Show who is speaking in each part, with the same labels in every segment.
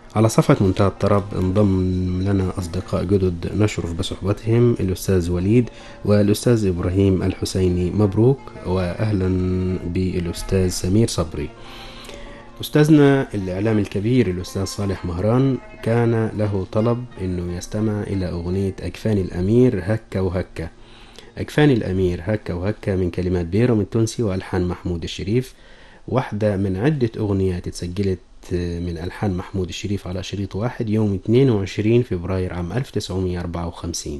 Speaker 1: على صفحة منتهى الطرب انضم لنا أصدقاء جدد نشرف بصحبتهم، الأستاذ وليد والأستاذ إبراهيم الحسيني. مبروك وأهلا بالأستاذ سمير صبري. أستاذنا الإعلام الكبير الأستاذ صالح مهران كان له طلب أنه يستمع إلى أغنية أكفاني الأمير هكا وهكا. أكفاني الأمير هكا وهكا من كلمات بيرم التونسي وألحان محمود الشريف، واحدة من عدة أغنيات اتسجلت من ألحان محمود الشريف على شريط واحد يوم 22 فبراير عام 1954.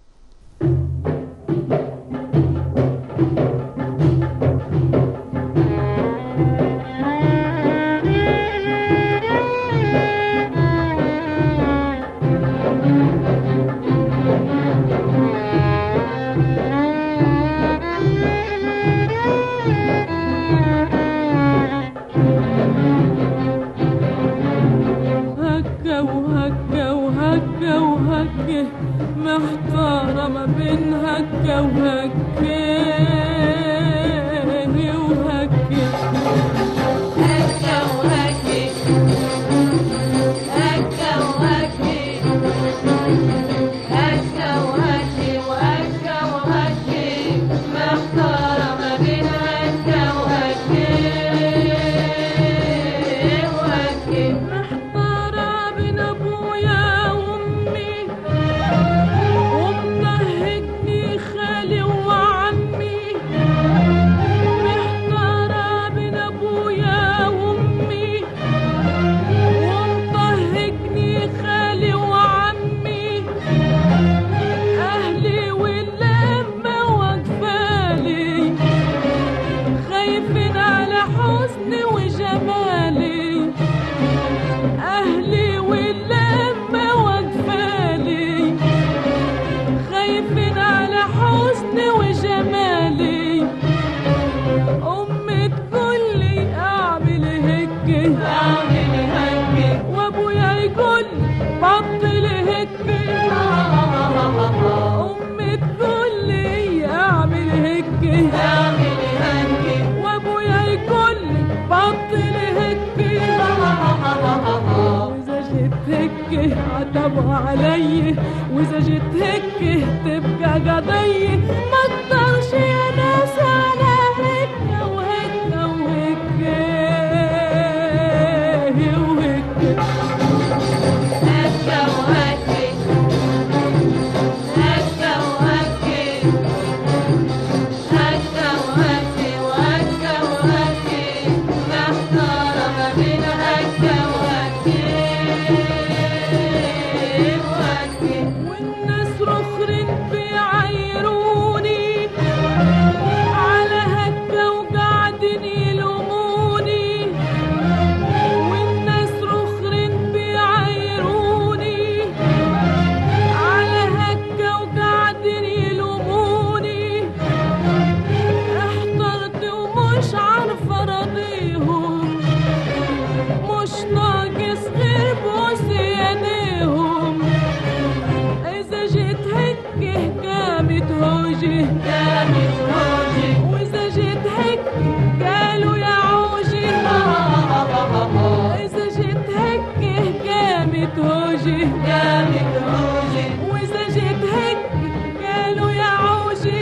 Speaker 2: هكا وهكا وهكا وهكا، محتارة ما بين هكا وهكا وهكا. هكا وهكا هكا وهكا هكا وهكا وهكا وهكا، محتارة ما بين هكا وهكا وهكا. محتارة بين أبويا وأمي، ومنهجني خالي وعمي. محتارة بين أبويا وأمي، ومطهجني خالي وعمي. أهلي واللمة واقفالي، خايفين على حسني وجمالي. أهلي واللمة واقفالي، خايفين على حسني وجمالي. أمي تقولي أعمل هيك أعمل هيك، وأبويا يقول بطل هيك. أمي تقولي أعمل هيك أعمل هيك، وأبويا يقول بطل هيك. وإذا جيت هيك عتبوا علي، وإذا جيت هيك تبقى قضية. ما اقدرش يا ناس على هيك وهيك وهيك وهيك. هكا وهكا هكا وهكا هكا وهكا وهكا وهكا، محتارة ما بين هكا وهكا وهكا. والناس رخرين بيعايروني على هكا وقاعدين يلوموني. والناس رخرين بيعايروني على هكا وقاعدين يلوموني. احترت ومش عارفة راضيهم، مش ناقص غير بوس يديهم. إذا جيت هيك قامت هوجي قامت هوجي، وإذا جيت هيك قالوا يا عوجي. إذا جيت هيك قامت هوجي قامت هوجي، وإذا جيت هيك قالوا يا عوجي.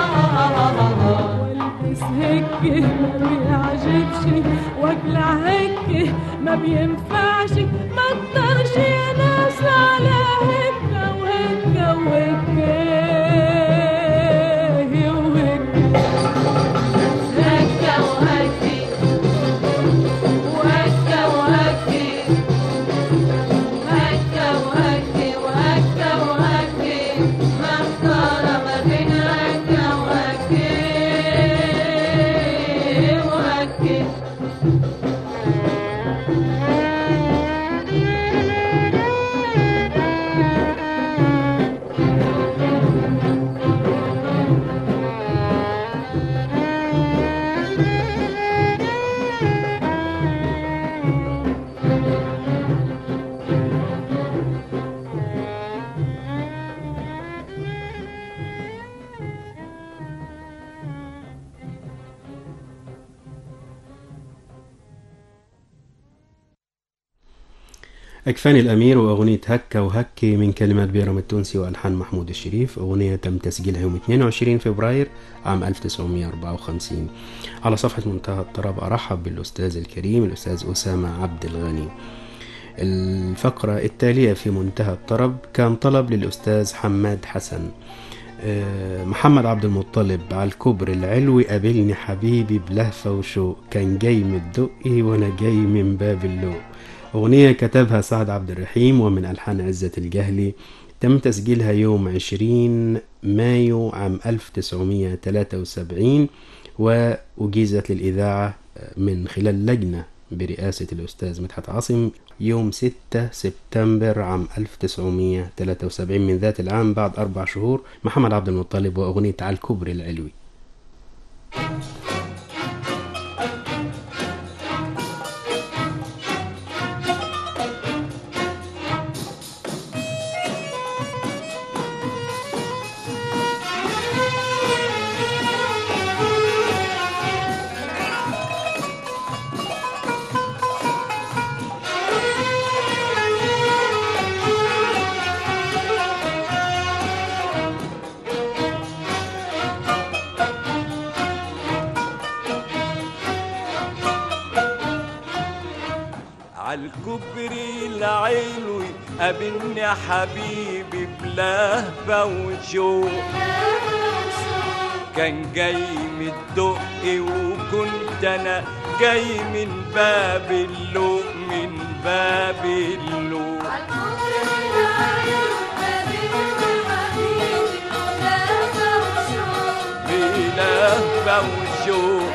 Speaker 2: والبس هيك ما بيعجبش، واقلع هيك ما بينفعش. ما اقدرش يا ناس على هيك وهيك وهيك وهيك. هكا وهكا وهكا وهكا هكا وهكا وهكا وهكا، محتارة ما بين هكا وهكا وهكا.
Speaker 1: أكفاني الأمير وأغنية هكا وهكي من كلمات بيرم التونسي وألحان محمود الشريف. أغنية تم تسجيلها يوم 22 فبراير عام 1954. على صفحة منتهى الطرب أرحب بالأستاذ الكريم الأستاذ أسامة عبد الغني. الفقرة التالية في منتهى الطرب كان طلب للأستاذ حماد حسن. محمد عبد المطلب على الكبر العلوي قابلني حبيبي بلهفة وشوق، كان جاي من الدقي وانا جاي من باب اللوق. أغنية كتبها سعد عبد الرحيم ومن ألحان عزة الجهلي. تم تسجيلها يوم 20 مايو عام 1973 وأجيزت للإذاعة من خلال لجنة برئاسة الأستاذ مدحت عاصم يوم 6 سبتمبر عام 1973. من ذات العام بعد 4 شهور محمد عبد المطلب وأغنية على الكبر العلوي.
Speaker 3: عالكبري العلوي قابلني حبيبي بلهفة وشوق، كان جاي من الدقي وكنت انا جاي من باب اللوق، من باب اللوق. بلهفة وشوق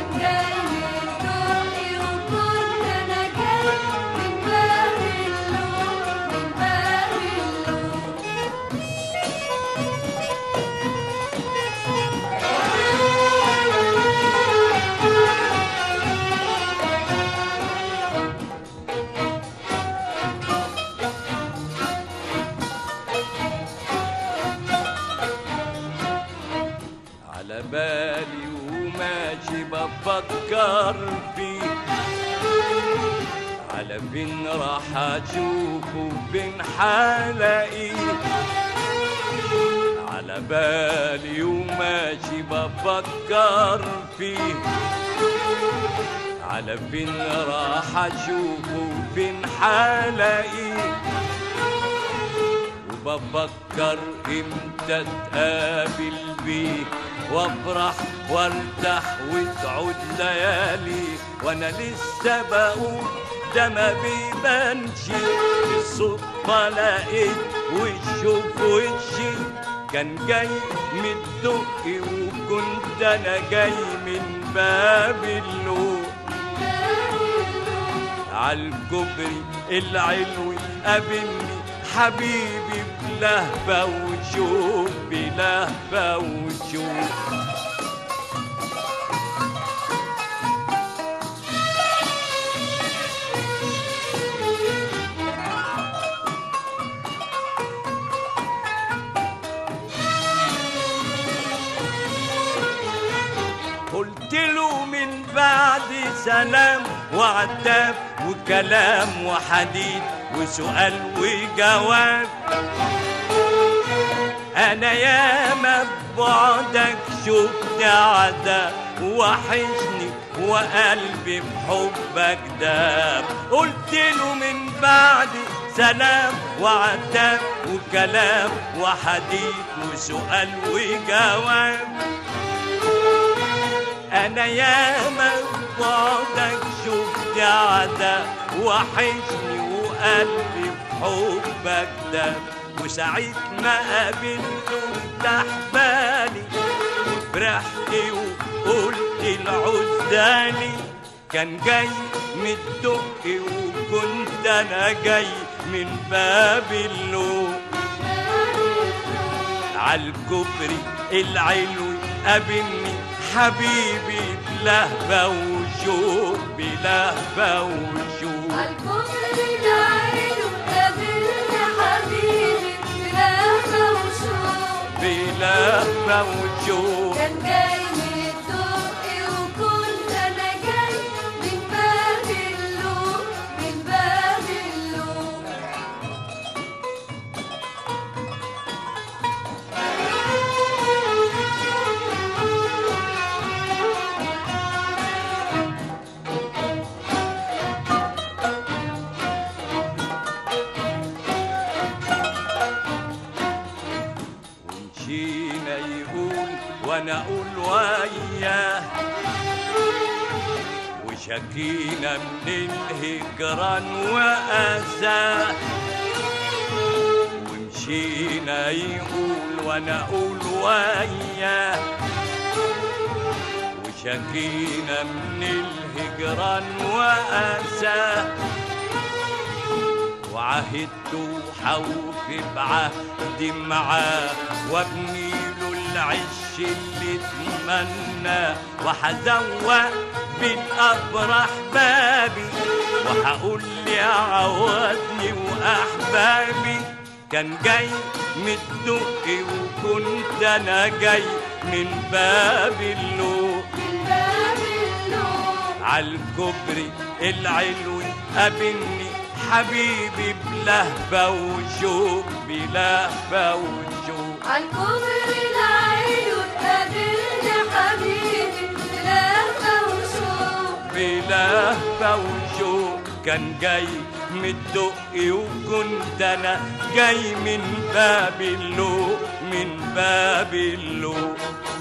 Speaker 3: بالي وماشي بفكر فيه، على فين راح اشوفه فين حلاقيه. على بالي وماشي بفكر فيه، على فين راح اشوفه فين حلاقيه. وبفكر امتى اتقابل بيه وافرح وارتاح وتعود ليالي، وانا لسه بقول ده ما بيبانش. بالصدفة لقيت وشه في وشي، كان جاي من الدقي وكنت انا جاي من باب اللوق. عالكبري العلوي قابلني حبيبي بلهفة وشوق، بلهفة وشوق. قلت له من بعد سلام وعتاب وكلام وحديد وسؤال وجواب، أنا ياما ببعدك شفت عذاب وحشني وقلبي بحبك داب. قلت له من بعد سلام وعتاب وكلام وحديد وسؤال وجواب، أنا ياما ببعدك شفت عذاب وحشني وقلبي بحبك داب. وساعة ما قابلته فتح بالي وفرحت وقلت العزالي، كان جاي من الدقي وكنت أنا جاي من باب اللوق. عالكبري العلوي قابلني حبيبي بلهفة وشوق، بلهفة وشوق.
Speaker 4: عالكبري العلوي قابلني حبيبي بلهفة وشوق،
Speaker 3: بلهفة وشوق.
Speaker 4: كان جاي من الدقي وكنت أنا جاي من باب اللوق، من باب اللوق.
Speaker 3: وانا اقول وياه، وشكينا من الهجران وأذاه، ومشينا يقول وانا اقول وياه، وشكينا من الهجران وأذاه، وعهدت وحوفي بعهدي معاه، وابني له العش اللي اتمناه، وحزوق بالافراح بابي، وهقول لي عوضني واحبابي. كان جاي من الدقي وكنت انا جاي من باب اللوق، عالكوبري العلوي قابلني حبيبي بلهفة وشوق، بلهفة وشوق.
Speaker 4: عالكوبري العلوي قابلني حبيبي بلهفة وشوق،
Speaker 3: بلهفة وشوق. كان جاي من الدقي وكنت انا جاي من باب اللوق، من باب اللوق.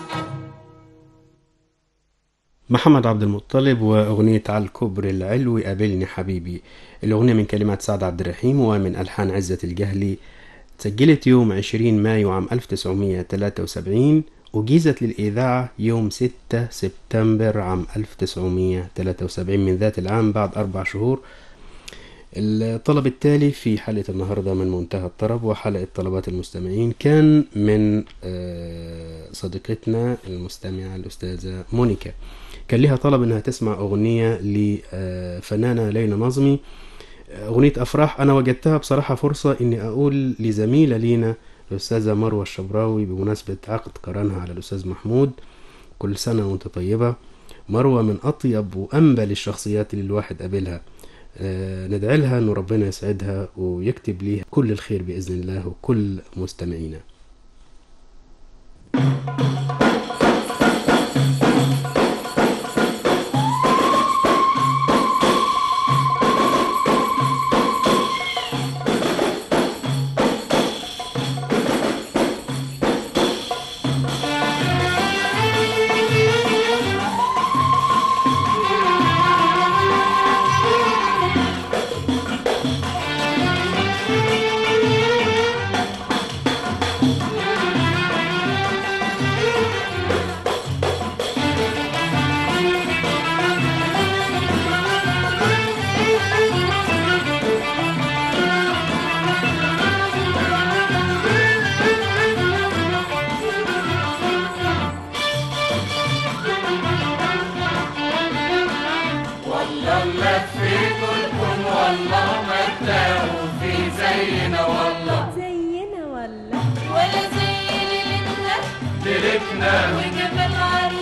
Speaker 1: محمد عبد المطلب وأغنية على الكوبري العلوي قابلني حبيبي. الأغنية من كلمات سعد عبد الرحيم ومن ألحان عزة الجهلي، تسجلت يوم 20 مايو عام 1973 وجيزت للإذاعة يوم 6 سبتمبر عام 1973 من ذات العام بعد 4 شهور. الطلب التالي في حلقة النهاردة من منتهى الطرب وحلقة طلبات المستمعين كان من صديقتنا المستمعة الأستاذة مونيكا. كان لها طلب انها تسمع اغنية لفنانة ليلى نظمي، اغنية افراح. انا وجدتها بصراحة فرصة اني اقول لزميلة لينا الاستاذة مروة الشبراوي بمناسبة عقد قرانها على الاستاذ محمود، كل سنة وانت طيبة. مروة من اطيب وانبل الشخصيات اللي الواحد قابلها، ندعي لها انه ربنا يسعدها ويكتب ليها كل الخير باذن الله وكل مستمعينا.
Speaker 4: وجمال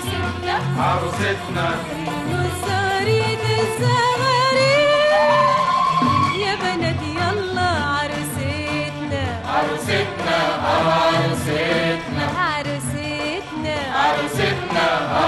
Speaker 2: عروستنا
Speaker 4: والزغاريد الزغاريد يا بنات يلا عروستنا
Speaker 2: عروستنا عروستنا
Speaker 4: عروستنا
Speaker 2: عروستنا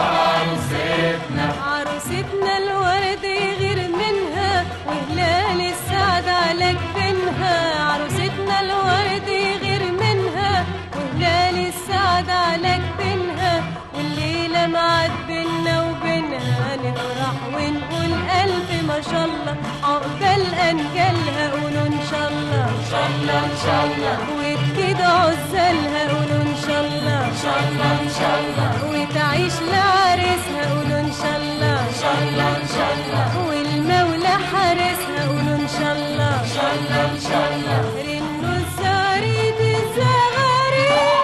Speaker 2: عروستنا
Speaker 4: عروستنا الورد يغير منها وهلال السعد على جبينها عروستنا الورد يغير منها وهلال السعد على جبينها والليلة معاد بينا وبينها نفرح ونقول ألف ما شاء الله عقبال أنجالها قولوا إن شاء الله
Speaker 2: إن شاء الله إن شاء الله
Speaker 4: وكده عزالها قولوا إن شاء الله
Speaker 2: إن شاء الله إن شاء الله
Speaker 4: وتعيش لعريسها قولوا إن شاء الله
Speaker 2: إن شاء الله إن شاء الله
Speaker 4: والمولى حارسها قولوا إن شاء الله
Speaker 2: إن شاء الله إن شاء الله
Speaker 4: رنوا الزغاريد الزغاريد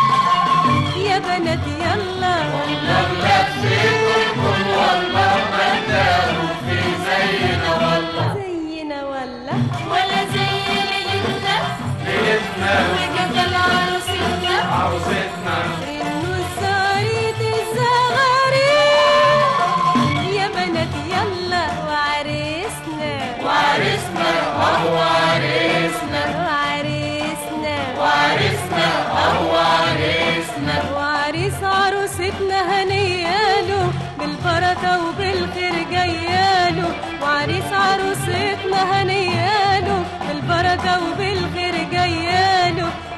Speaker 4: يا بنات يلا
Speaker 2: والله لفيتكم والله ما تلاقوا في زينا والله
Speaker 4: زينا ولا
Speaker 2: زي ليلتنا
Speaker 4: وجمال عروستنا
Speaker 2: عروستنا
Speaker 4: رنوا الزغاريد الزغاريد يا بنات يلا وعريسنا
Speaker 2: وعرسنا أهو عرسنا
Speaker 4: وعريسنا
Speaker 2: وعرسنا أهو عرسنا
Speaker 4: وعريس عروستنا هنياله بالبركة وبالخير جياله وعريس عروستنا هنياله بالبركة وبالخير جياله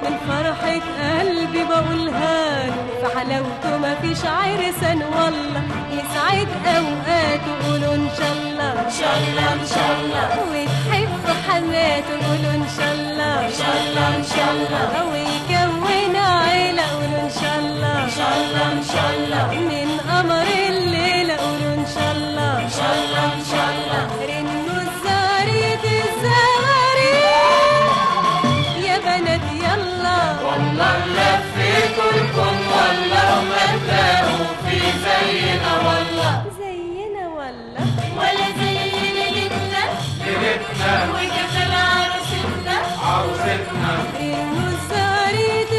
Speaker 4: حلاوته مفيش عرسان والله يسعد اوقاته قولوا ان شاء الله ان شاء الله ان شاء الله وتحبوا حماته قولوا ان شاء الله ان شاء الله ان شاء الله ويكون عيله قولوا ان شاء الله ان شاء الله ان شاء الله من قمر الليله قولوا ان شاء الله ان شاء الله ان شاء الله رنوا الزغاريد الزغاريد يا بنات يلا
Speaker 3: والله لفيتوا الكون والله ما تلاقوا في زينا والله
Speaker 4: زينا والله
Speaker 2: ولا زي ليلتنا
Speaker 3: ليلتنا
Speaker 2: وجمال عروستنا
Speaker 3: عروستنا
Speaker 4: رنوا الزغاريد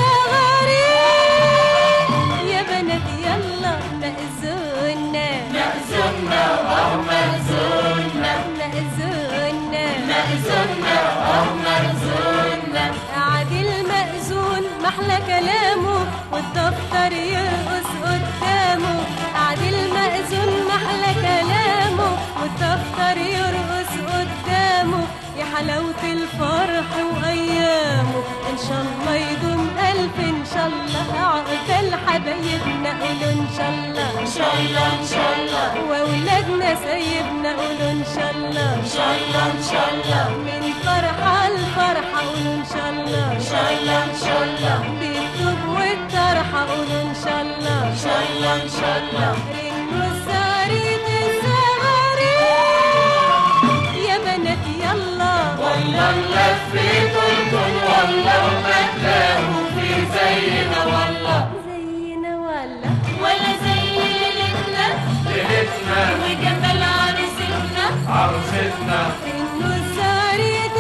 Speaker 4: الزغاريد يا بنات يلا مأذونا
Speaker 3: مأذونا مأذونا
Speaker 4: مأذونا
Speaker 3: مأذونا مأذونا
Speaker 4: قعد المأذون محلى كلامه والدفتر يرقص قدامه قعد المأذون محلى كلامه والدفتر يرقص قدامه يا حلاوة الفرح وأيامه إن شاء الله يدوم ألف إن شاء الله عقبال حبايبنا قولوا إن شاء الله
Speaker 2: ان شاء الله ان شاء الله
Speaker 4: وأولادنا سيبنا قولوا إن شاء الله
Speaker 2: ان شاء الله ان شاء الله
Speaker 4: من فرحة لفرحة قولوا إن شاء الله
Speaker 2: ان شاء الله ان شاء الله
Speaker 4: بالطوب والطرحة قولوا إن شاء الله
Speaker 2: ان شاء الله ان شاء الله
Speaker 4: رنوا الزغاريد الزغاريد يا بنات يلا
Speaker 3: والله لفيتوا الكون والله ما تلاقوا في زينا والله
Speaker 4: زينا ولا
Speaker 2: ولا زي ليلتنا
Speaker 3: ليلتنا
Speaker 2: وجمال عروستنا
Speaker 3: عروستنا
Speaker 4: رنوا الزغاريد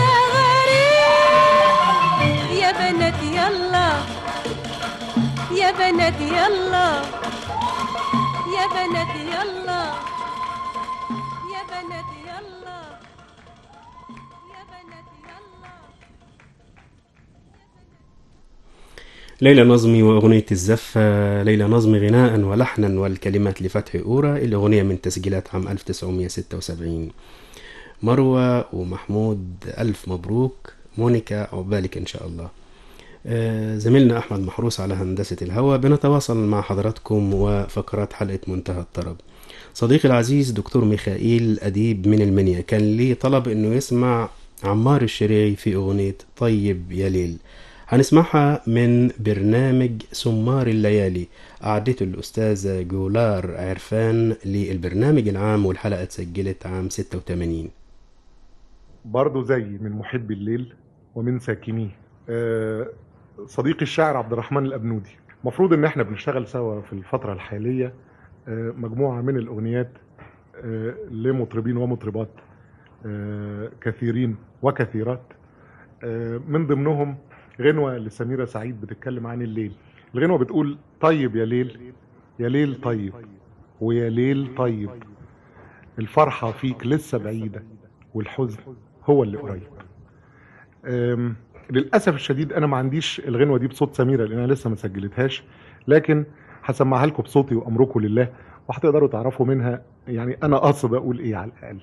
Speaker 4: الزغاريد يا بنات يلا يا بنات يلا يا بنات يلا يا بنات يلا يا بنات يلا
Speaker 1: ليلى نظمي وأغنية الزفة. ليلى نظمي غناء ولحنا والكلمات لفتحي أورا. الأغنية من تسجيلات عام 1976. مروة ومحمود ألف مبروك. مونيكا عقبالك إن شاء الله. زميلنا أحمد محروس على هندسة الهواء. بنتواصل مع حضراتكم وفقرات حلقة منتهى الطرب. صديقي العزيز دكتور ميخائيل أديب من المنيا كان لي طلب إنه يسمع عمار الشريعي في أغنية طيب يا ليل. هنسمعها من برنامج سمار الليالي، أعدته الأستاذة جولار عرفان للبرنامج العام، والحلقة اتسجلت عام 86.
Speaker 5: برضو زي من محب الليل ومن ساكنيه. صديقي الشاعر عبد الرحمن الأبنودي. مفروض ان احنا بنشتغل سوا في الفترة الحالية مجموعة من الأغنيات لمطربين ومطربات كثيرين وكثيرات، من ضمنهم غنوة لسميرة سعيد بتتكلم عن الليل. الغنوة بتقول طيب يا ليل يا ليل طيب ويا ليل طيب، الفرحة فيك لسه بعيدة والحزن هو اللي قريب. للأسف الشديد أنا ما عنديش الغنوة دي بصوت سميرة لأنها لسه ما سجلتهاش، لكن هسمعها لكم بصوتي وأمركم لله، وهتقدروا تعرفوا منها يعني أنا قاصد أقول إيه على الأقل.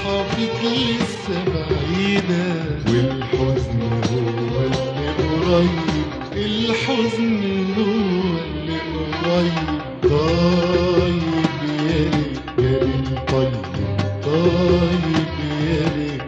Speaker 6: والفرحة فيك لسه بعيدة، والحزن هو اللي قريب، الحزن هو اللي قريب. طيب يا ريت يا ريت طيب، طيب يا ريت،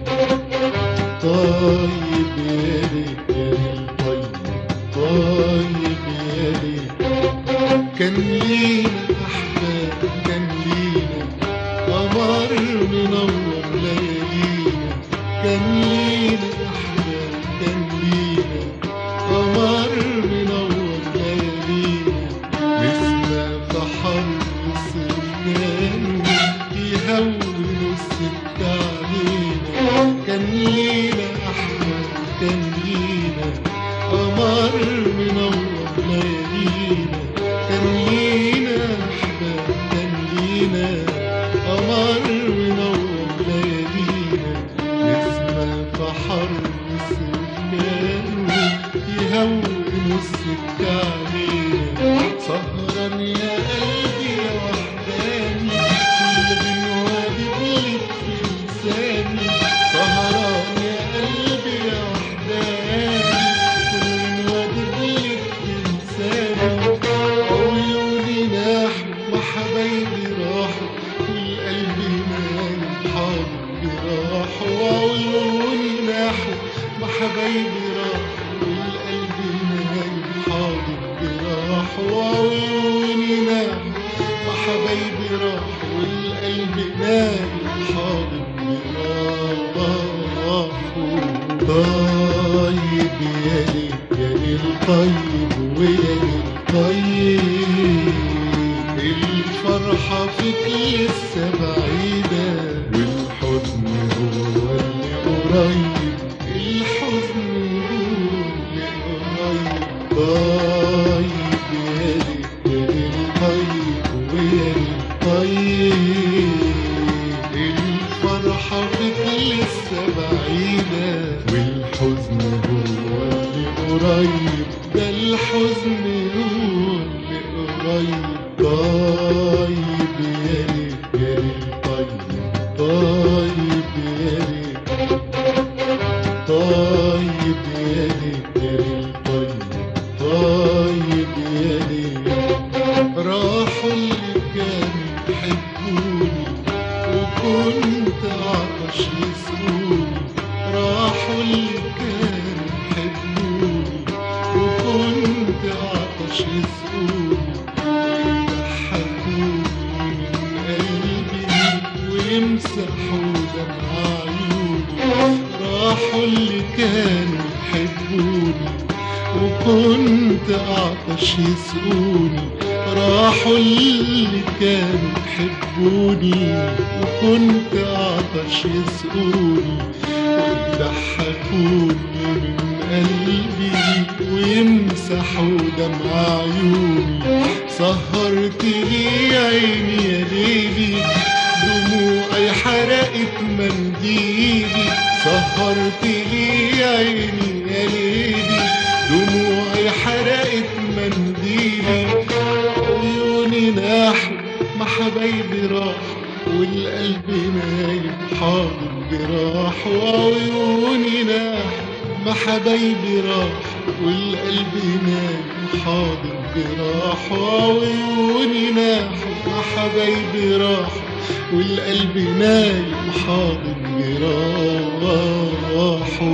Speaker 6: طيب يا ريت يا ريت طيب، طيب يا ريت. كان لينا أحباب، كان لينا قمر منور ليالينا، كان لينا أحباب، كان لينا قمر منور ليالينا. نسمة في حر السجان يهون السكة علينا، كان لينا أحباب، كان لينا قمر منور ليالينا، كان لينا أحباب، كان لينا قمر منور ليالينا. نسمة في حر السجان يهون السكة علينا. سهران يا قلبي يا وحداني، كل غنوة بتلف في لساني. سهران يا قلبي يا وحداني، كل غنوة بتلف في لساني. عيوني ناحوا وحبايبي راحوا، والقلب نايم حاضر جراحه. عيوني ناحوا وحبايبي راحوا، والقلب نايم حاضر جراحه. عيوني ناحوا وحبايبي راحوا، والقلب نايم حاضر جراحه. طيب يا ليل يا ليل طيب، ويا ليل طيب. الفرحة فيك لسه بعيدة، والحزن هو اللي قريب، الحزن هو اللي قريب. طيب يا ليل يا ليل طيب، ويا ليل طيب. الفرحة فيك لسه بعيدة، والحزن هو اللي قريب، ده الحزن هو اللي قريب. طيب يا ليل يا ليل طيب، طيب يا ليل، طيب يا ليل يا ليل طيب، طيب يا ليل. راحوا اللي كانوا يحبوني، وكنت عطش يسقوني. راحوا اللي كانوا يحبوني، وكنت عطش يسقوني. ويضحكوني من قلبي، ويمسحوا دمع عيوني. راحوا اللي كانوا يحبوني، وكنت عطش يسقوني. راحوا اللي كانوا يحبوني، وكنت عطش يسقوني. ويضحكوني من قلبي، ويمسحوا دمع عيوني. سهرت لي عيني يا ليلي، دموعي حرقت منديلي. سهرت لي عيني يا ليلي، دموعي حرقت منديلي. عيوني ناحوا ما حبايبي راحوا، والقلب نايم حاضر جراحه. عيوني ناحوا ما حبايبي راحوا، والقلب نايم حاضر جراحه. عيوني ناحوا ما حبايبي راحوا، والقلب نايم حاضر جراحه.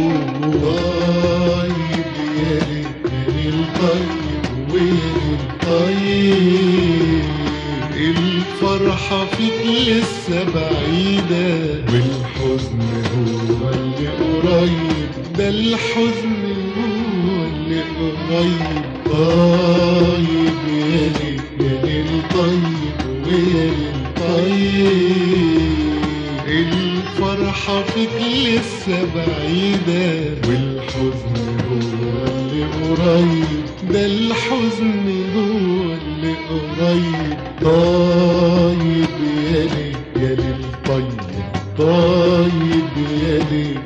Speaker 6: طيب يا ليل يا ليل طيب، ويا ليل طيب. الفرحة فيك لسه بعيدة، والحزن هو اللي قريب، ده الحزن هو اللي قريب. طيب يا ليل يا ليل طيب، ويا ليل طيب. الفرحة فيك لسه بعيدة، والحزن هو اللي قريب، ده الحزن هو اللي قريب. طيب يا ليل يا ليل طيب، طيب يا ليل،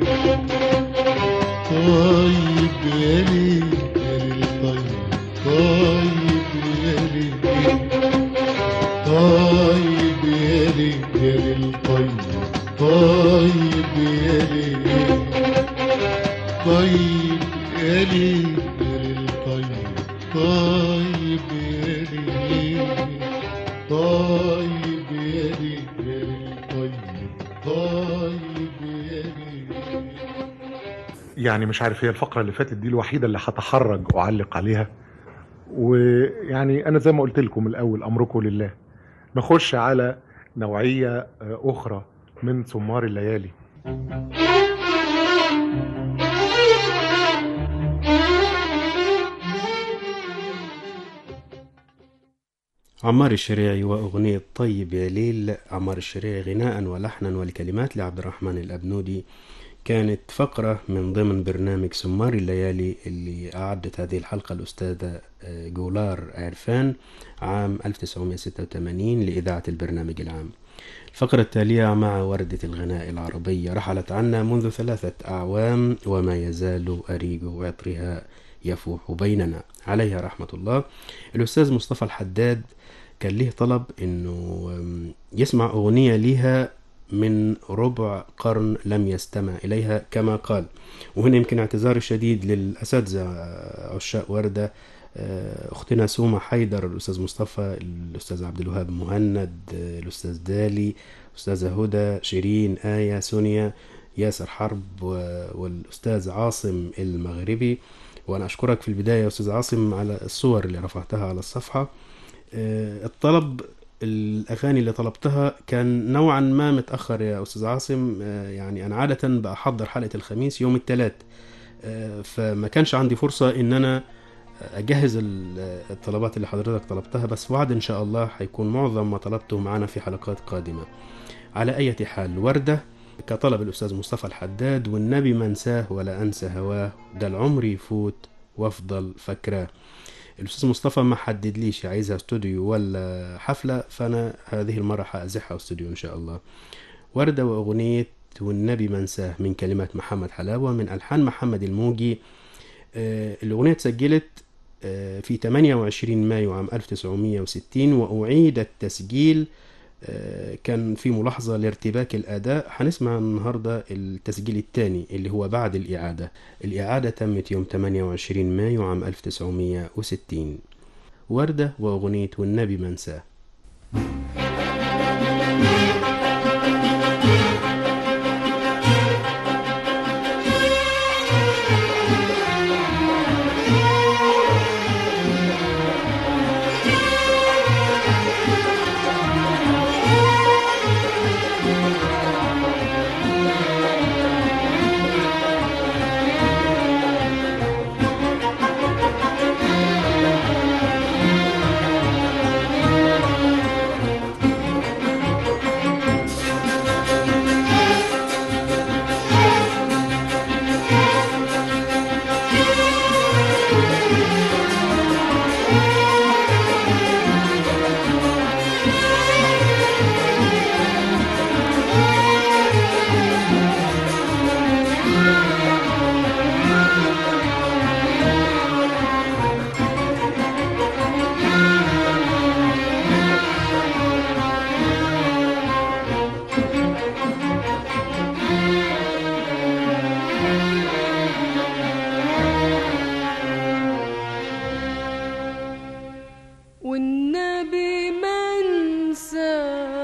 Speaker 6: طيب يا ليل يا ليل طيب، طيب يا ليل، طيب يا ليل يا ليل طيب، طيب طيب يا ليل طيب يا ليل يا ليل طيب طيب يا ليل طيب يا ليل يا ليل طيب طيب يا ليل.
Speaker 5: يعني مش عارف، هي الفقرة اللي فاتت دي الوحيدة اللي هتحرج وأعلق عليها، ويعني أنا زي ما قلت لكم الأول أمركم لله. نخش على نوعية أخرى من سمار الليالي.
Speaker 1: عمار الشريعي وأغنية طيب يا ليل. عمار الشريعي غناء ولحنا والكلمات لعبد الرحمن الأبنودي. كانت فقرة من ضمن برنامج سمار الليالي اللي أعدت هذه الحلقة الأستاذة جولار عرفان عام 1986 لإذاعة البرنامج العام. الفقرة التالية مع وردة الغناء العربية، رحلت عنا منذ 3 أعوام وما يزال أريج عطرها يفوح بيننا، عليها رحمة الله. الأستاذ مصطفى الحداد كان له طلب إنه يسمع أغنية لها من ربع قرن لم يستمع إليها كما قال. وهنا يمكن اعتذار الشديد للأساتذة عشاق وردة، أختنا سومة حيدر، الأستاذ مصطفى، الأستاذ عبد الوهاب مهند، الأستاذ دالي، أستاذة هدى، شيرين، آية، سونيا، ياسر حرب، والأستاذ عاصم المغربي. وأنا أشكرك في البداية يا أستاذ عاصم على الصور اللي رفعتها على الصفحة. الطلب، الأغاني اللي طلبتها كان نوعا ما متأخر يا أستاذ عاصم. يعني أنا عادة بأحضر حلقة الخميس يوم الثلاث، فما كانش عندي فرصة إن أنا أجهز الطلبات اللي حضرتك طلبتها، بس وعد إن شاء الله هيكون معظم ما طلبته معنا في حلقات قادمة. على أي حال، وردة كطلب الأستاذ مصطفى الحداد، والنبي ما انساه ولا أنسى هواه، ده العمر يفوت وافضل فكراه. الأستاذ مصطفى ما حدد ليش عايزها استوديو ولا حفلة، فأنا هذه المرة هأزحها استوديو إن شاء الله. وردة وأغنية والنبي ما انساه من كلمات محمد حلاوة من ألحان محمد الموجي. الأغنية تسجلت في 28 مايو عام 1960 وأعيد التسجيل. كان في ملاحظة لارتباك الأداء. هنسمع النهاردة التسجيل الثاني اللي هو بعد الإعادة. الإعادة تمت يوم 28 مايو عام 1960. وردة وأغنية والنبي ما انساه.
Speaker 2: والنبي ما انسى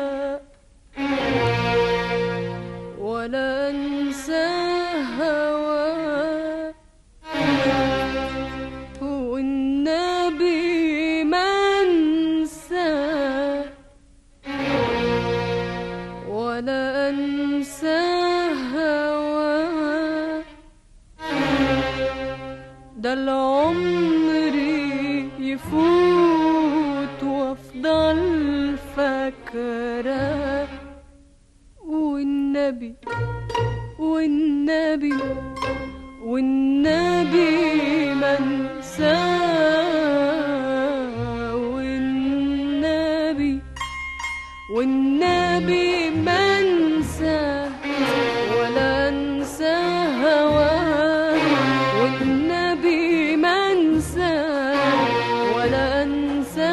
Speaker 2: ولا انسى هواه، والنبي ما انسى ولا انسى هواه، ده العمر يفوت وافضل فاكرة، والنبي والنبي والنبي ما انساه، والنبي والنبي ما انساه ولا انسى هواه، والنبي ما انساه ولا انسى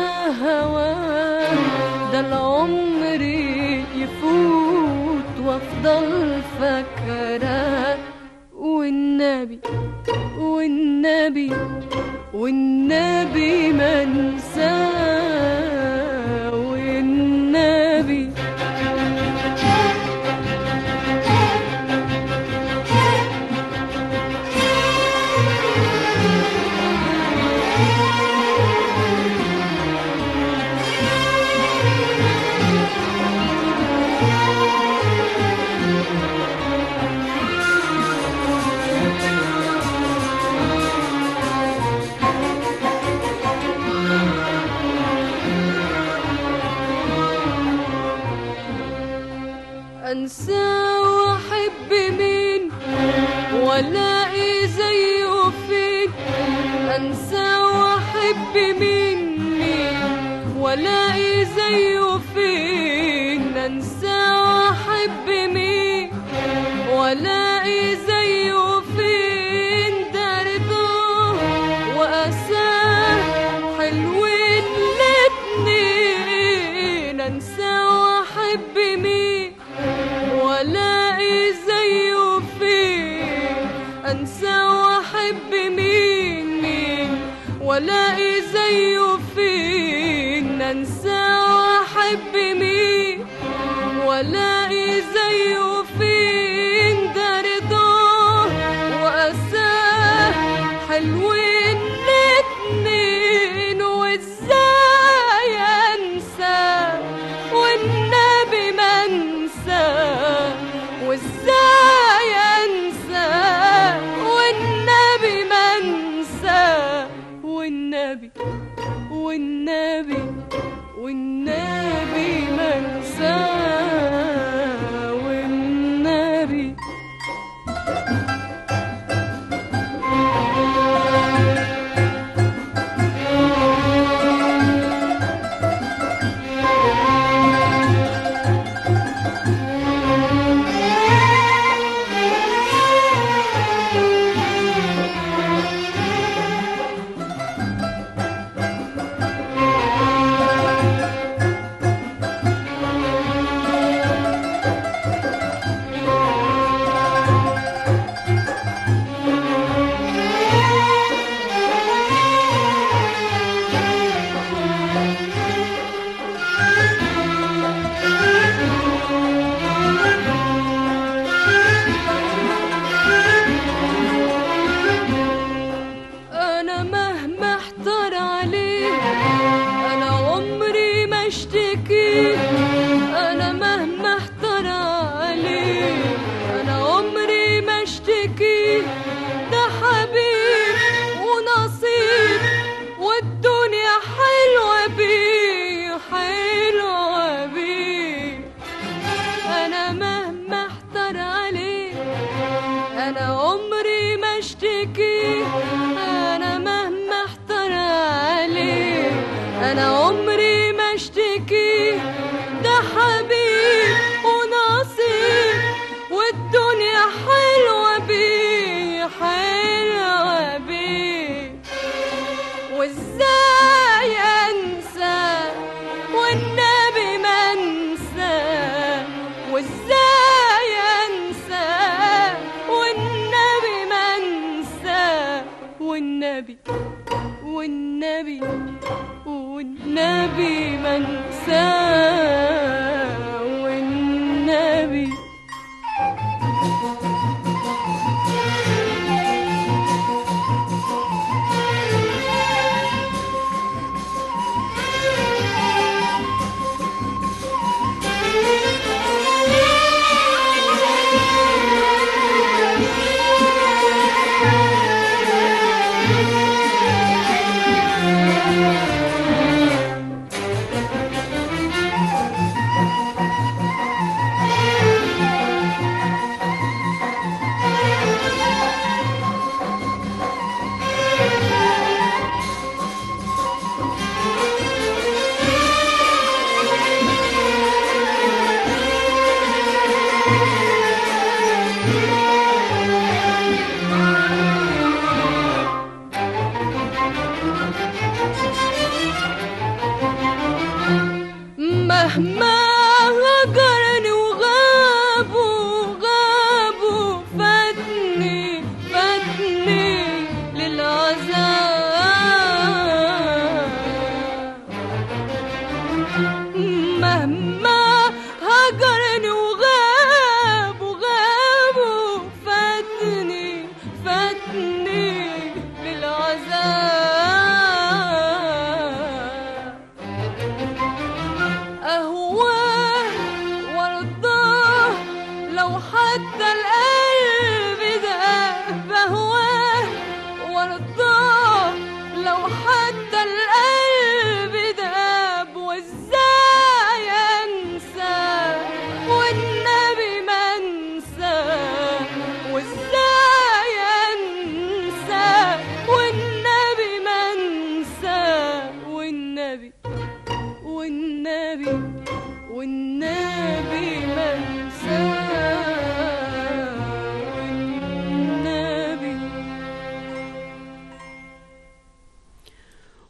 Speaker 2: هواه، ده العمر يفوت وافضل فاكرة والنبي والنبي والنبي ما انساه والنبي. انسى واحب مين والاقي زيه فين، انسى واحب مين والاقي زيه فين، انسى واحب مين والاقي زيه فين، ده رضاه واساه حلوين الاتنين، انسى واحب مين والاقي زيه فين، انسى واحب مين والاقي زيه فين، انسى واحب مين والاقي زيه فين، ده رضاه واساه حلوين الاتنين، وازاي انساه والنبي ما انساه، وازاي انساه والنبي ما انساه والنبي والنبي والنبي ما انساه والنبي. أنا مهما احتار عليه أنا عمري ما اشتكي، أنا مهما احتار عليه أنا عمري ما اشتكي، ده حبيب ونصيب والدنيا حلوة بيه حلوة بيه، أنا مهما احتار عليه أنا عمري ما اشتكي، أنا مهما احتار عليه أنا عمري ما اشتكي، ده حبيب ونصيب والدنيا حلوة بيه حلوة بيه، وازاي انساه والنبي ما انساه، وازاي انساه والنبي ما انساه والنبي والنبي والنبي ما انساه والنبي.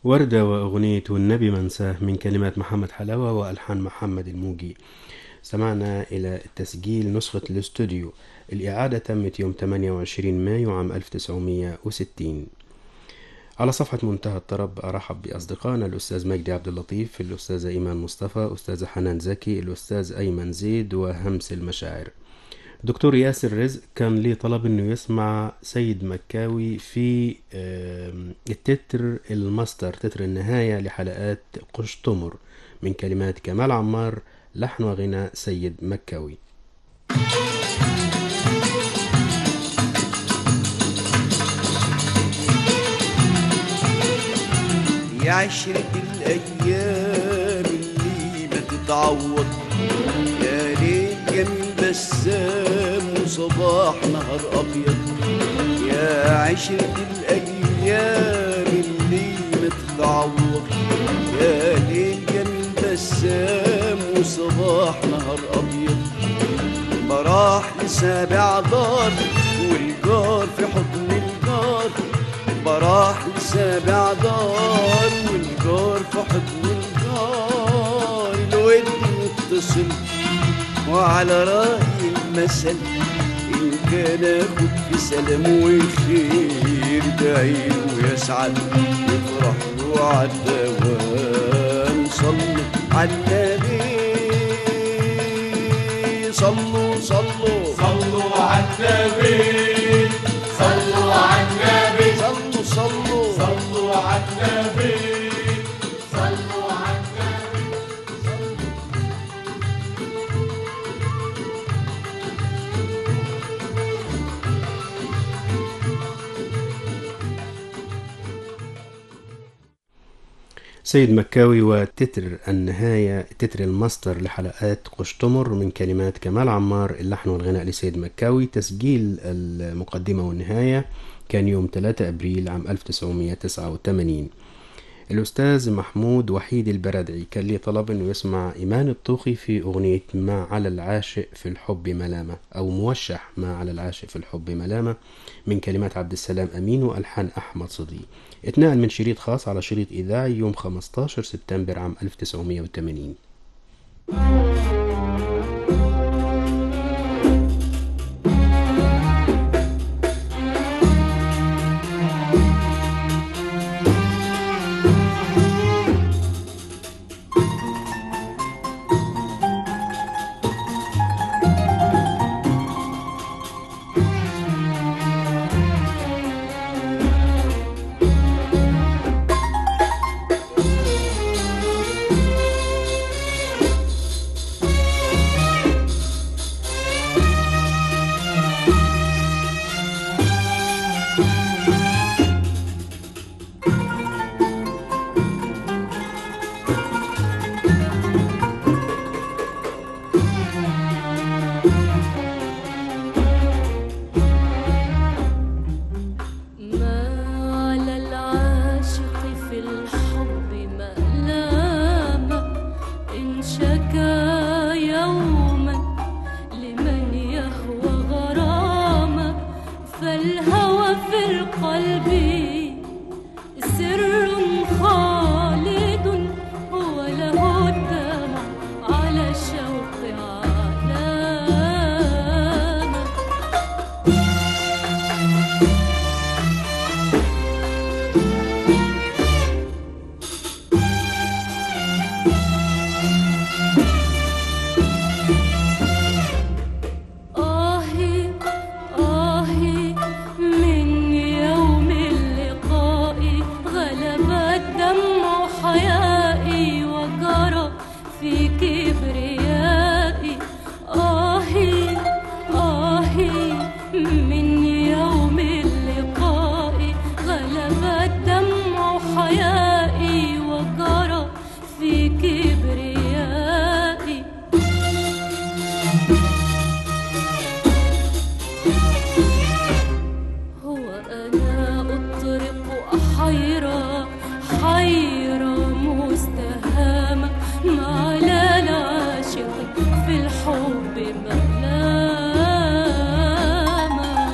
Speaker 1: وردة وأغنية والنبي منساه من كلمات محمد حلاوة وألحان محمد الموجي. سمعنا إلى التسجيل نسخة الاستوديو. الإعادة تمت يوم 28 مايو عام 1960. على صفحة منتهى الطرب أرحب بأصدقائنا الأستاذ مجدي عبد اللطيف، الأستاذة إيمان مصطفى، أستاذة حنان زكي، الأستاذ أيمن زيد، وهمس المشاعر. دكتور ياسر رزق كان ليه طلب انه يسمع سيد مكاوي في التتر الماستر، تتر النهاية لحلقات قشطمر من كلمات كمال عمار، لحن وغناء سيد مكاوي.
Speaker 3: يا عشرة الأيام اللي ما تتعوض، يا ليل جميل بسام وصباح نهار أبيض. يا عشرة الأيام اللي ما تتعوض، يا ليل جميل بسام وصباح نهار أبيض. براح لسابع دار والجار في حضن الجار، براح لسابع دار والجار في حضن الجار. الود متصل وعلى رأي المثل، إن كان أخد في سلام وخير دعيله ويسعد يفرح له عالدوام. صلوا على النبي، صلوا صلوا
Speaker 7: صلوا على النبي، صلوا على النبي،
Speaker 3: صلوا صلوا
Speaker 7: صلوا على النبي، صلوا على النبي.
Speaker 1: سيد مكاوي وتتر النهاية، تتر الماستر لحلقات قشطمر من كلمات كمال عمار، اللحن والغناء لسيد مكاوي. تسجيل المقدمة والنهاية كان يوم 3 أبريل عام 1989. الأستاذ محمود وحيد البرادعي كان لي طلب أنه يسمع إيمان الطوخي في أغنية ما على العاشق في الحب ملامة، أو موشح ما على العاشق في الحب ملامة من كلمات عبد السلام أمين وألحان أحمد صدي. اتنقل من شريط خاص على شريط إذاعي يوم 15 سبتمبر عام 1980.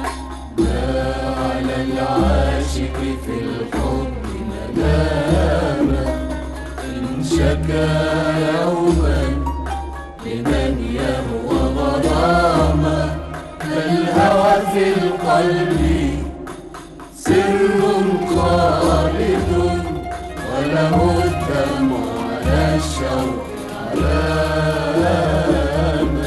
Speaker 7: العاشق في الحب ملامة. شكا يوما لمن يهوى غراما فالهوى في القلب سر خالد وله الدمع على الشوق علامة.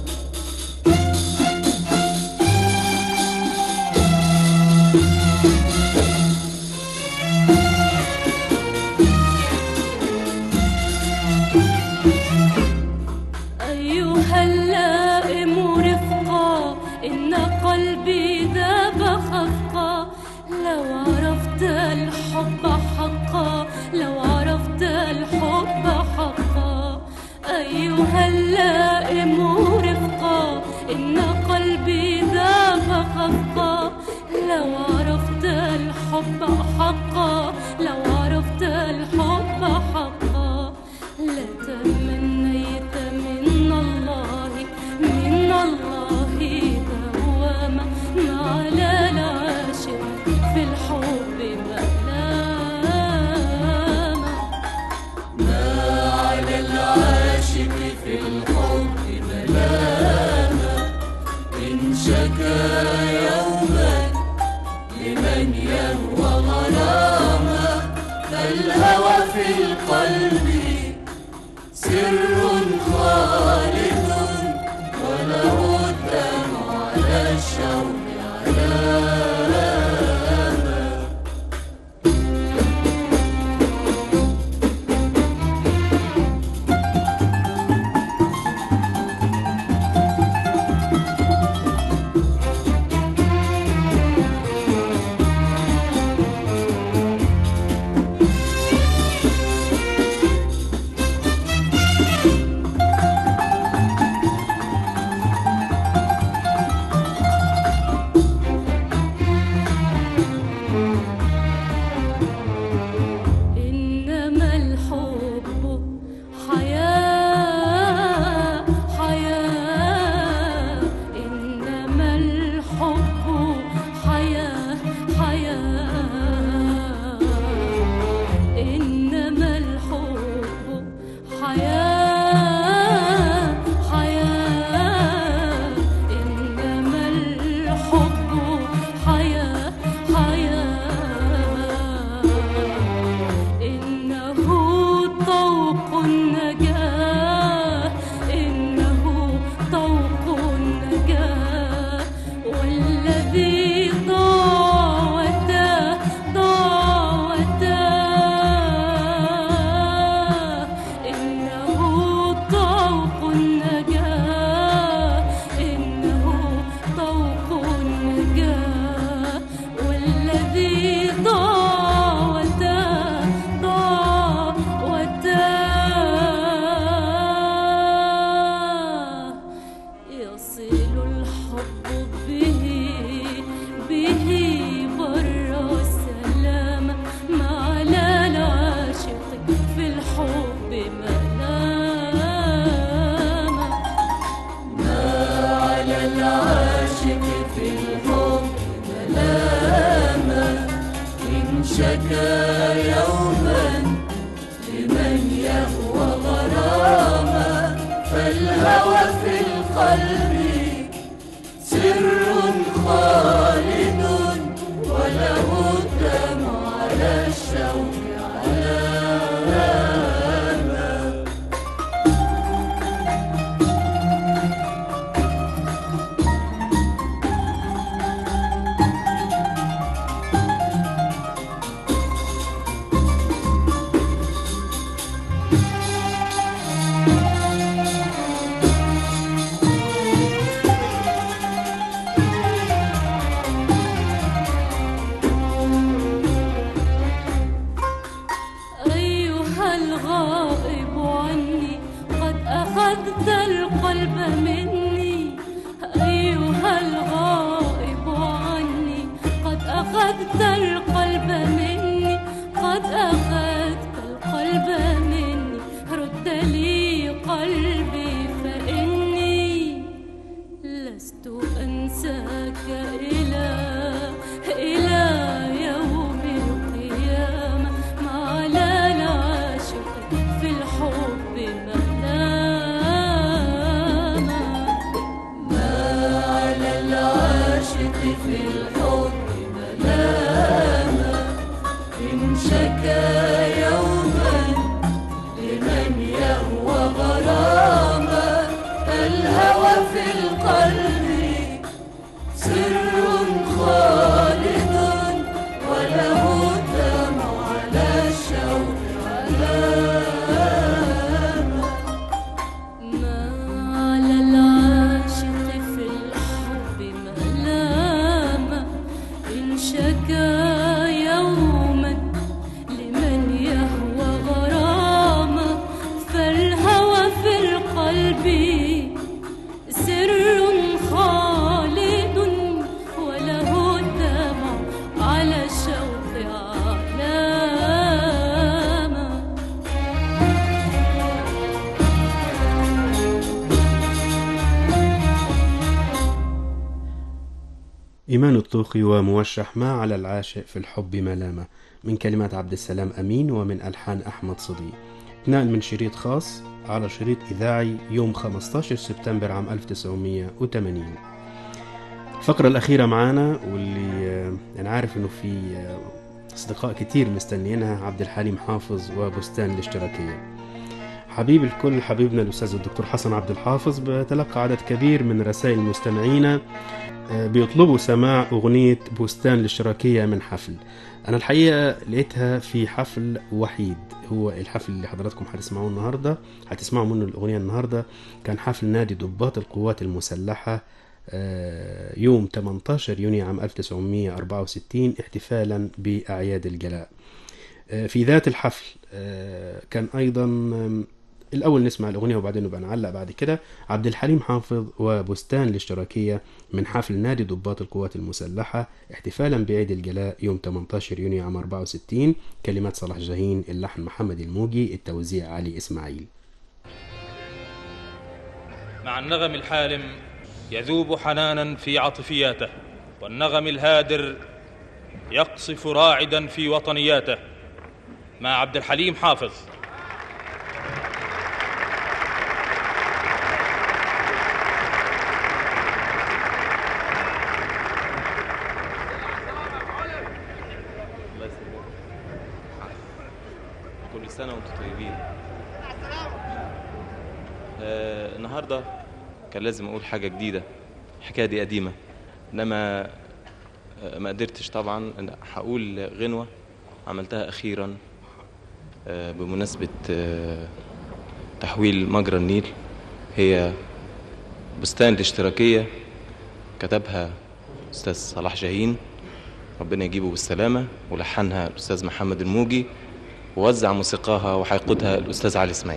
Speaker 2: أيها اللائم رفقا إن قلبي ذاب خفقا لو عرفت الحب حقا لو عرفت الحب حقا. أيها اللائم رفقا إن قلبي ذاب خفقا لو عرفت الحب حقا لو عرفت الحب حقا. لتمنيت من الله دوما على العاشق في الحب ملامة.
Speaker 7: ما على العاشق في الحب ملامة إن شكا يوما لمن يهوى غراما فالهوى في القلب سر خالد وله الدمع على الشوق علامة. شكا يوما لمن يهوى غراما فالهوى في القلب سر خالد وله الدمع على الشوق علامة.
Speaker 2: العاشق في الحب ملامة إن شكا يوما لمن يهوى غرامة الهوى في القلب سر خالد وله دمع على الشوق علامة ما على العاشق في الحب ملامة إن شكا يوما لمن يهوى غرامة فالهوى في القلب سر خالد وله الدمع على الشوق علامة
Speaker 1: إيمان الطوخي وموشح ما على العاشق في الحب ملامة، من كلمات عبد السلام أمين ومن ألحان أحمد صديق، نقل من شريط خاص على شريط إذاعي يوم 15 سبتمبر عام 1980. الفقرة الأخيرة معانا واللي أنا عارف إنه في أصدقاء كتير مستنيينها، عبد الحليم حافظ وبستان الاشتراكية. حبيب الكل حبيبنا الأستاذ الدكتور حسن عبد الحافظ بتلقى عدد كبير من رسائل مستمعينا بيطلبوا سماع أغنية بستان الاشتراكية من حفل. أنا الحقيقة لقيتها في حفل وحيد، هو الحفل اللي حضراتكم هتسمعوه النهاردة، هتسمعوا منه الأغنية النهاردة، كان حفل نادي ضباط القوات المسلحة يوم 18 يونيو عام 1964 احتفالا بأعياد الجلاء. في ذات الحفل كان أيضا الأول نسمع الأغنية وبعدين نبقى نعلق بعد كده. عبد الحليم حافظ وبستان الاشتراكية من حفل نادي ضباط القوات المسلحة احتفالا بعيد الجلاء يوم 18 يونيو عام 64. كلمات صلاح جاهين، اللحن محمد الموجي، التوزيع علي إسماعيل.
Speaker 8: مع النغم الحالم يذوب حنانا في عاطفياته، والنغم الهادر يقصف راعدا في وطنياته. مع عبد الحليم حافظ.
Speaker 9: كل سنة وانتم طيبين. النهاردة كان لازم أقول حاجة جديدة، الحكاية دي قديمة إنما ما قدرتش طبعا. هقول غنوة عملتها أخيرا بمناسبة تحويل مجرى النيل، هي بستان الاشتراكية، كتبها أستاذ صلاح جاهين ربنا يجيبه بالسلامة، ولحنها الأستاذ محمد الموجي، ووزع موسيقاها وحيقودها الأستاذ علي إسماعيل.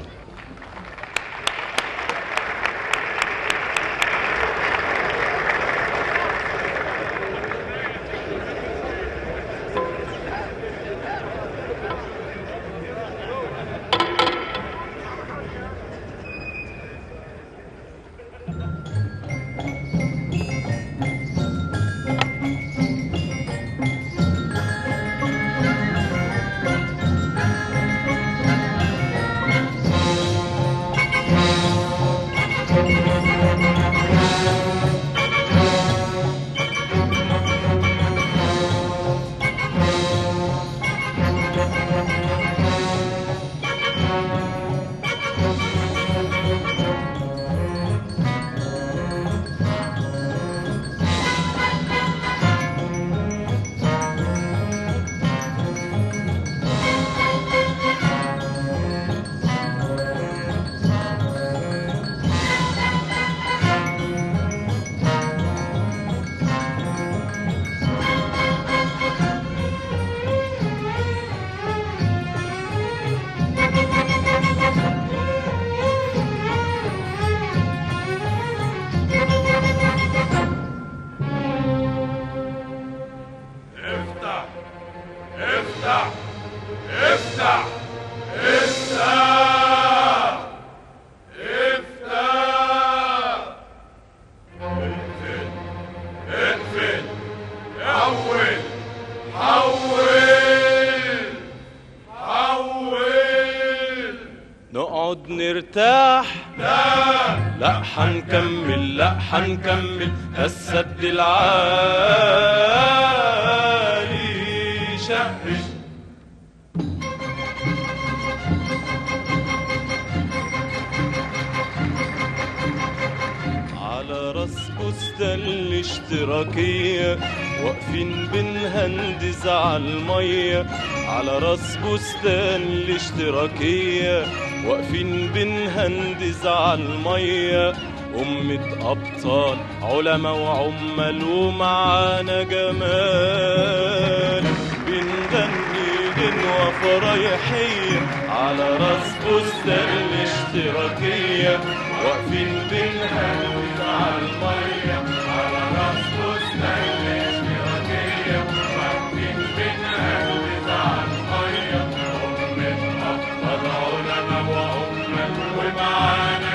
Speaker 3: حنكمل لا حنكمل السد العالي شهري. على راس بستان الاشتراكية واقفين بنهندز عالمية، على راس بستان الاشتراكية واقفين بنهندز عالمية. أمة أبطال علماء وعمال ومعانا جمال، بنغني غنوة فرايحية على راس بستان الاشتراكية واقفين بنهندز عالمية، على راس بستان الاشتراكية واقفين بنهندز عالمية. أمة أبطال علماء وعمال ومعانا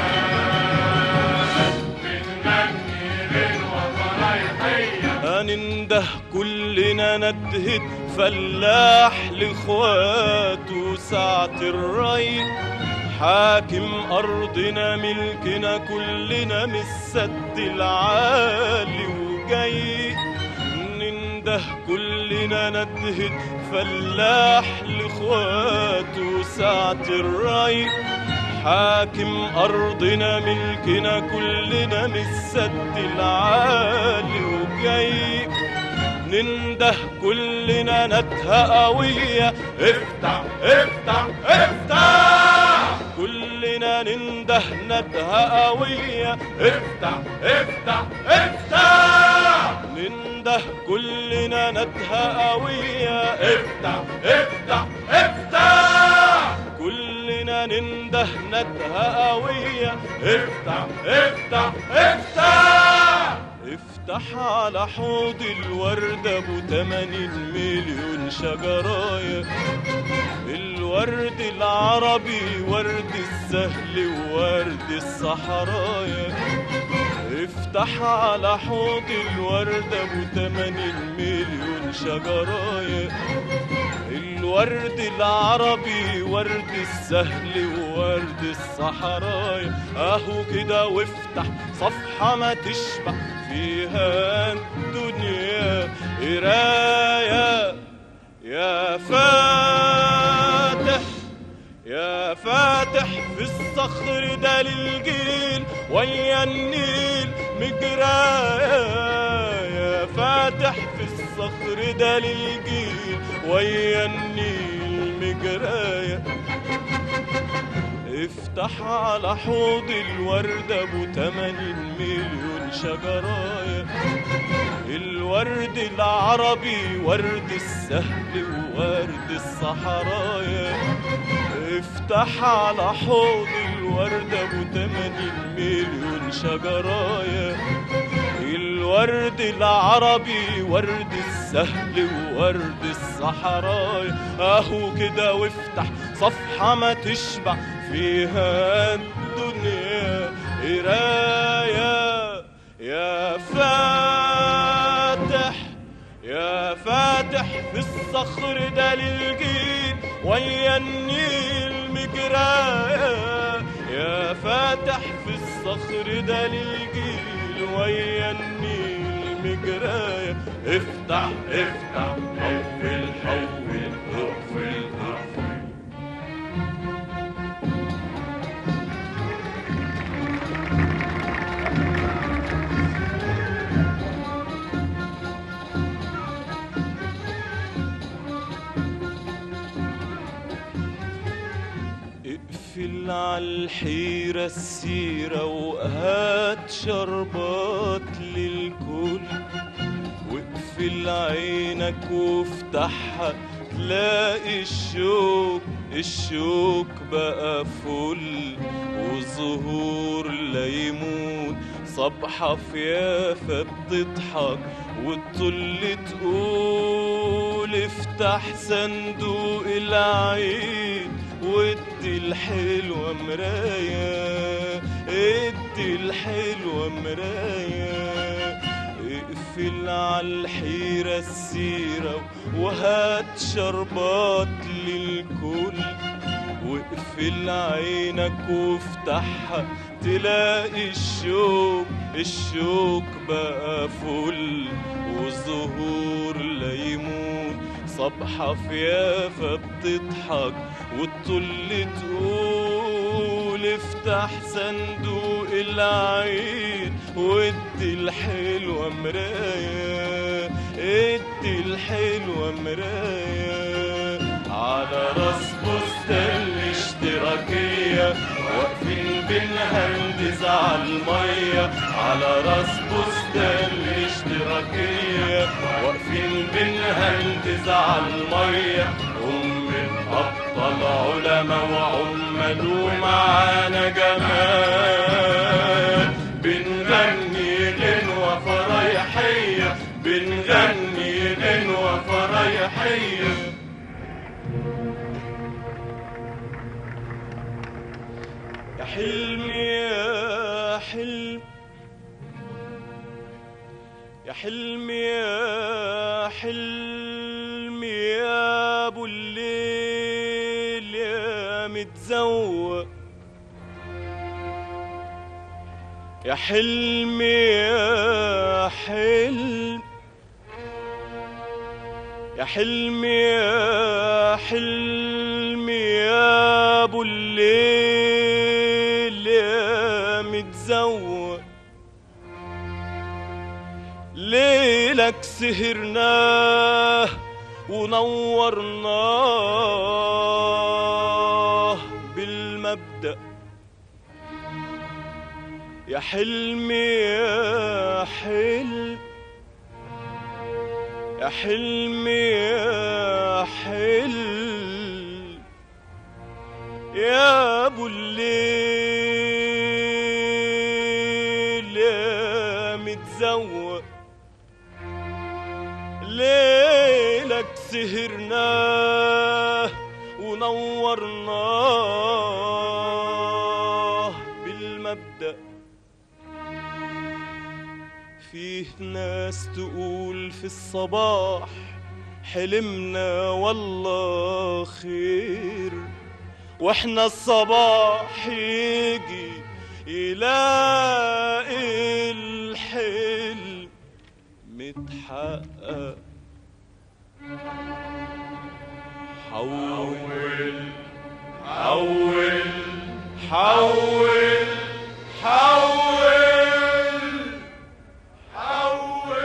Speaker 3: جمال، بنغني غنوة فرايحية. هننده كلنا ندهد فلاح لاخواته ساعة الري، حاكم أرضنا ملكنا كلنا من السد العالي وجاي. ننده كلنا ندهد فلاح لاخواته ساعة الري، حاكم أرضنا ملكنا كلنا من السد العالي وجاي. ننده كلنا ندهة قوية افتح افتح افتح، كلنا ننده ندهة قوية افتح افتح افتح، ننده كلنا ندهة قوية افتح افتح افتح، كلنا ننده ندهة قوية افتح افتح افتح. افتح على حوض الورد ابو 80 مليون شجرايه، الورد العربي ورد السهل وورد الصحرايا. افتح على حوض الورد ابو 80 مليون شجرايه، الورد العربي ورد السهل وورد الصحرايا. اهو كده وافتح صفحة ما تشبع فيها الدنيا قراية. يا فاتح يا فاتح في الصخر ده للجيل ويا النيل مجراية، يا فاتح في الصخر ده للجيل ويا النيل مجراية. افتح على حوض الورد ابو 80 مليون شجرايه، الورد العربي ورد السهل وورد الصحرايا. افتح على حوض الورد ابو 80 مليون شجرايه، الورد العربي ورد السهل وورد الصحرايا. اهو كده وافتح صفحة ما تشبع فيها الدنيا قراية. يا فاتح يا فاتح في الصخر ده للجيل ويا النيل مجراية، يا فاتح في الصخر ده للجيل ويا النيل مجراية. افتح افتح حول حول حول حول. اقفل عالحيرة السيرة وهات شربات للكل، واقفل عينك وافتحها تلاقي الشوك بقى فل، وزهور ليمون صبحة في يافا بتضحك والطل تقول افتح صندوق العيد وادي الحلوة مراية، ادي الحلوة مراية. اقفل عالحيرة السيرة وهات شربات للكل، واقفل عينك وافتحها تلاقي الشوك بقى فل والزهور ليمون، صبحة في يافا بتضحك والطل تقول افتح صندوق العين وادي الحلوة مراية، ادي الحلوة مراية. على راس بستان الاشتراكية واقفين بنهندس عالمية، على راس بستان الاشتراكية واقفين بنهندس عالمية. أبطال علماء وعمال ومعانا جمال، بنغني غنوة فرايحية، بنغني غنوة فرايحية. يا حلمي يا حلم، يا حلمي يا حلمي يا ابو الليل يا متزوق، يا حلمي يا حلم، يا حلمي يا حلمي يا ابو الليل يا متزوق. ليلك سهرناه ونورناه بالمبدأ، يا حلمي يا حلم، يا حلمي يا حلم يا ابو الليل يا متزوق. ليلك سهرناه ونورناه بالمبدأ. فيه ناس تقول في الصباح حلمنا والله خير، واحنا الصباح يجي يلاقي الحلم متحقق. حول حول حول حول حول.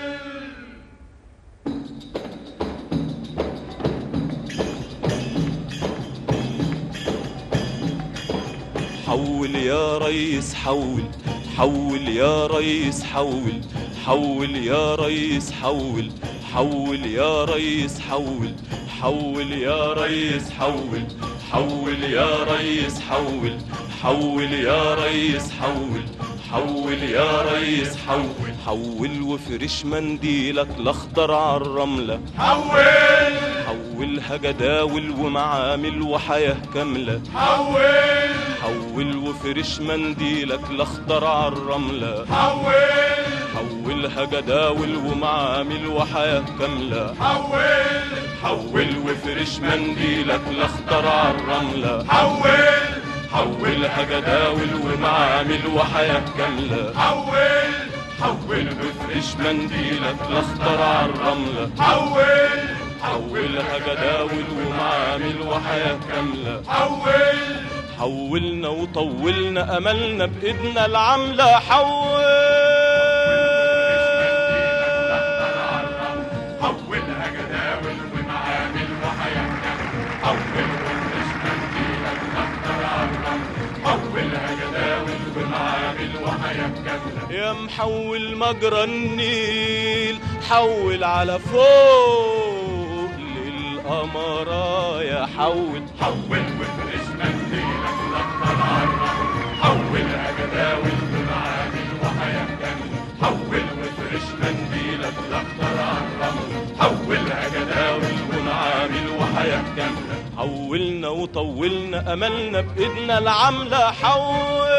Speaker 3: حول يا ريس حول، حول يا ريس حول، حول يا ريس حول، حول يا ريس حول، حول يا ريس حول، حول يا ريس حول، حول يا ريس حول، حول يا ريس حول. حول وفرش منديلك الاخضر عالرملة، حول حولها جداول ومعامل وحياة كاملة، حول حول وفرش منديلك الاخضر عالرملة، حول حولها جداول ومعامل وحياة كاملة، حول حول وفرش منديلك الاخضر عالرملة، حول حولها جداول ومعامل وحياة كاملة، حول حول وفرش منديلك الاخضر عالرملة، حول حولها جداول ومعامل وحياة كاملة، حول حولنا وطولنا املنا بايدنا العاملة، حولها جداول ومعامل وحياة كاملة، حولها جداول ومعامل وحياة كاملة. يا محول مجرى النيل حول على فوق للقمرة، يا حول حول وفرش منديلك الاخضر عالرمل، حولها جداول ومعامل وحياة كاملة، حول وفرش منديلك الاخضر عالرمل، حولها جداول ومعامل وحياة كاملة. حولنا وطولنا املنا بايدنا العاملة، حول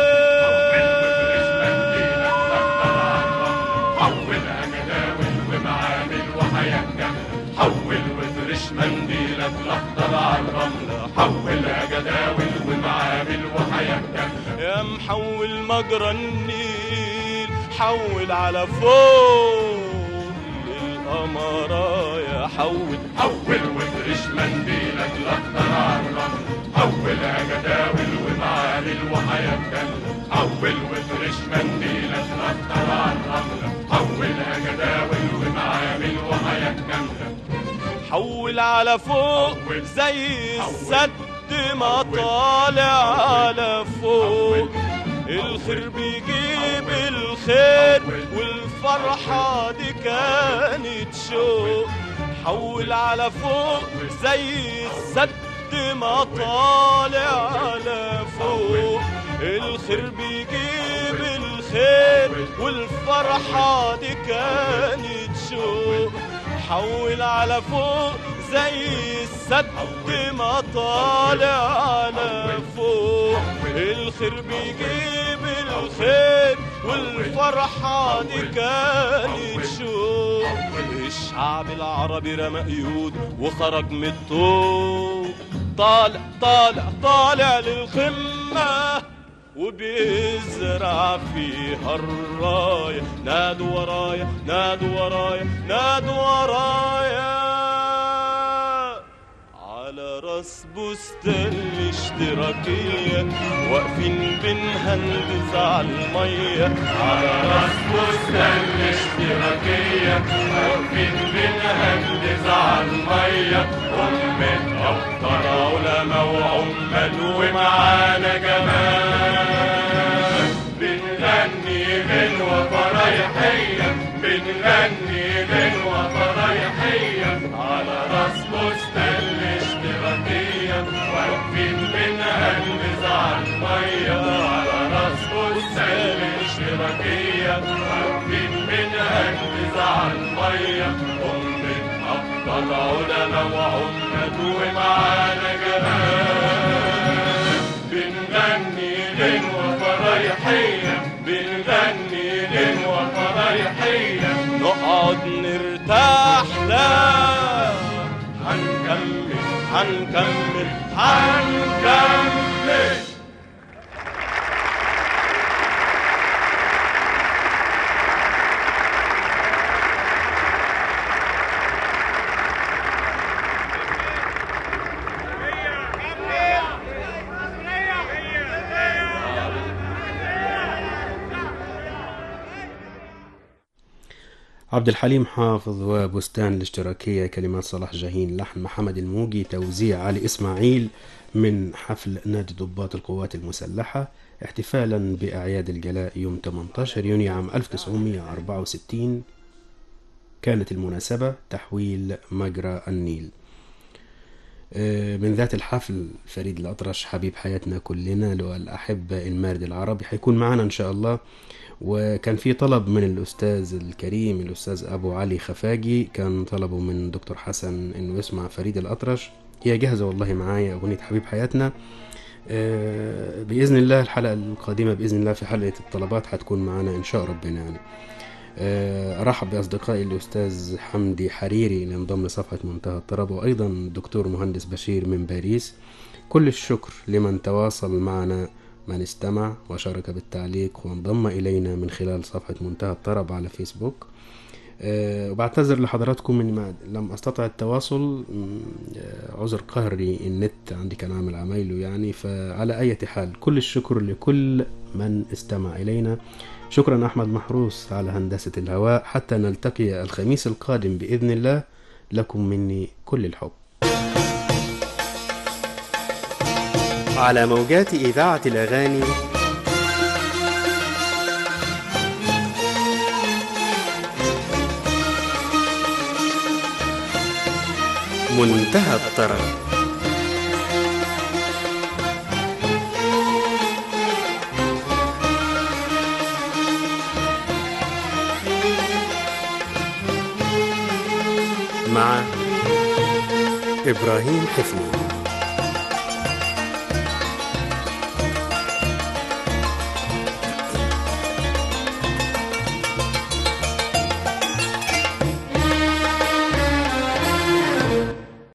Speaker 3: حولها جداول ومعامل وحياة كاملة، حول وفرش منديلك الاخضر عالرملة، حولها جداول ومعامل وحياة كاملة. يا محول مجرى النيل حول على فوق للقمرايا حول
Speaker 7: وافرش منديلك الاخضر على الرمل حول يا جداول ومعالل وحياة كاملة حول وافرش منديلك الاخضر على الرمل حول يا جداول ومعالل وحياة كاملة
Speaker 3: حول على فوق زي السد ما طالع على فوق الخير بيجيب الخير والفرحة دي كانت شوق حول على فوق زي السد ما طالع على فوق الخير بيجيب الخير والفرحة دي كانت شوق حول على فوق زي السد ما طالع على فوق الخير بيجيب الخير والفرحة دي كانت شوق الشعب العربي رمى قيود وخرج من الطوق طالع طالع طالع للخمة وبيزرع فيها الراية نادوا ورايا نادوا ورايا نادوا ورايا على راس بستان الاشتراكية واقفين بنهندس على المية
Speaker 7: على راس بستان الاشتراكية واقفين بنهندس على المية أمة أبطال علماء وعمال ومعانا جمال بنغني غنوة فرايحية بنغني غنوة فرايحية على راس بستان الاشتراكية واقفين بنهندس على المية على راس بستان الاشتراكية واقفين بنهندس على المية أمة أبطال علماء وعمال ومعانا جمال بنغني غنوة فرايحية بنغني غنوة فرايحية
Speaker 3: نقعد نرتاح لا هنكمل هنكمل هنكمل
Speaker 1: عبد الحليم حافظ وبستان الاشتراكية، كلمات صلاح جاهين، لحن محمد الموجي، توزيع علي إسماعيل، من حفل نادي ضباط القوات المسلحة احتفالا بأعياد الجلاء يوم 18 يونيو عام 1964. كانت المناسبة تحويل مجرى النيل. من ذات الحفل فريد الأطرش حبيب حياتنا كلنا والأحبة المارد العربي حيكون معنا إن شاء الله. وكان في طلب من الأستاذ الكريم الأستاذ أبو علي خفاجي، كان طلبه من دكتور حسن إنه يسمع فريد الأطرش. هي جاهزة والله معايا أغنية حبيب حياتنا. بإذن الله الحلقة القادمة بإذن الله في حلقة الطلبات حتكون معنا إن شاء ربنا يعني. أرحب بأصدقائي الأستاذ حمدي حريري اللي انضم لصفحة منتهى الطرب، وأيضا الدكتور مهندس بشير من باريس. كل الشكر لمن تواصل معنا، من استمع وشارك بالتعليق وانضم إلينا من خلال صفحة منتهى الطرب على فيسبوك. وبعتذر لحضراتكم إني لم أستطع التواصل، عذر قهري النت عندي كان عامل عمايله يعني. فعلى أي حال كل الشكر لكل من استمع إلينا. شكرا أحمد محروس على هندسة الهواء. حتى نلتقي الخميس القادم بإذن الله، لكم مني كل الحب.
Speaker 10: على موجات إذاعة الأغاني منتهى الطرب. مع إبراهيم حفني.